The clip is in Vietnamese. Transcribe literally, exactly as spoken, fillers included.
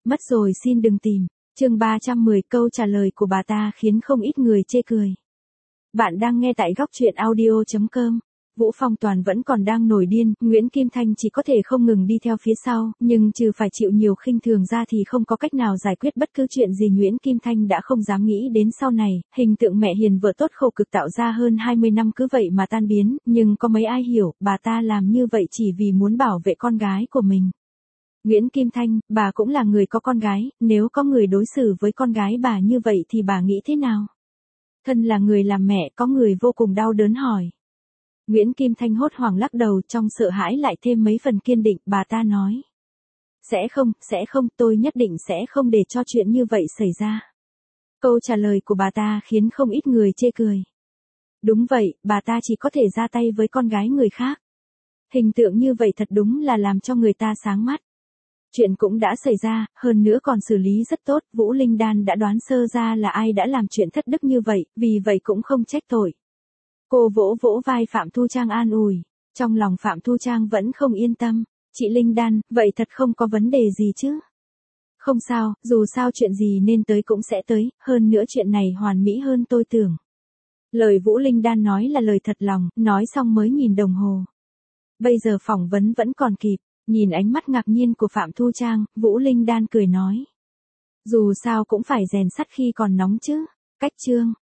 Mất rồi xin đừng tìm. Chương ba trăm mười, câu trả lời của bà ta khiến không ít người chê cười. Bạn đang nghe tại góc truyện audio chấm com. Vũ Phong Toàn vẫn còn đang nổi điên, Nguyễn Kim Thanh chỉ có thể không ngừng đi theo phía sau, nhưng trừ phải chịu nhiều khinh thường ra thì không có cách nào giải quyết bất cứ chuyện gì. Nguyễn Kim Thanh đã không dám nghĩ đến sau này, hình tượng mẹ hiền vợ tốt khổ cực tạo ra hơn hai mươi năm cứ vậy mà tan biến, nhưng có mấy ai hiểu, bà ta làm như vậy chỉ vì muốn bảo vệ con gái của mình. Nguyễn Kim Thanh, bà cũng là người có con gái, nếu có người đối xử với con gái bà như vậy thì bà nghĩ thế nào? Thân là người làm mẹ, có người vô cùng đau đớn hỏi. Nguyễn Kim Thanh hốt hoảng lắc đầu, trong sợ hãi lại thêm mấy phần kiên định. Bà ta nói: Sẽ không, sẽ không, tôi nhất định sẽ không để cho chuyện như vậy xảy ra. Câu trả lời của bà ta khiến không ít người chê cười. Đúng vậy, bà ta chỉ có thể ra tay với con gái người khác. Hình tượng như vậy thật đúng là làm cho người ta sáng mắt. Chuyện cũng đã xảy ra, hơn nữa còn xử lý rất tốt. Vũ Linh Đan đã đoán sơ ra là ai đã làm chuyện thất đức như vậy, vì vậy cũng không trách tội. Cô vỗ vỗ vai Phạm Thu Trang an ủi. Trong lòng Phạm Thu Trang vẫn không yên tâm. Chị Linh Đan, vậy thật không có vấn đề gì chứ? Không sao, dù sao chuyện gì nên tới cũng sẽ tới, hơn nữa chuyện này hoàn mỹ hơn tôi tưởng. Lời Vũ Linh Đan nói là lời thật lòng, nói xong mới nhìn đồng hồ. Bây giờ phỏng vấn vẫn còn kịp. Nhìn ánh mắt ngạc nhiên của Phạm Thu Trang, Vũ Linh Đan cười nói. Dù sao cũng phải rèn sắt khi còn nóng chứ. Cách chương.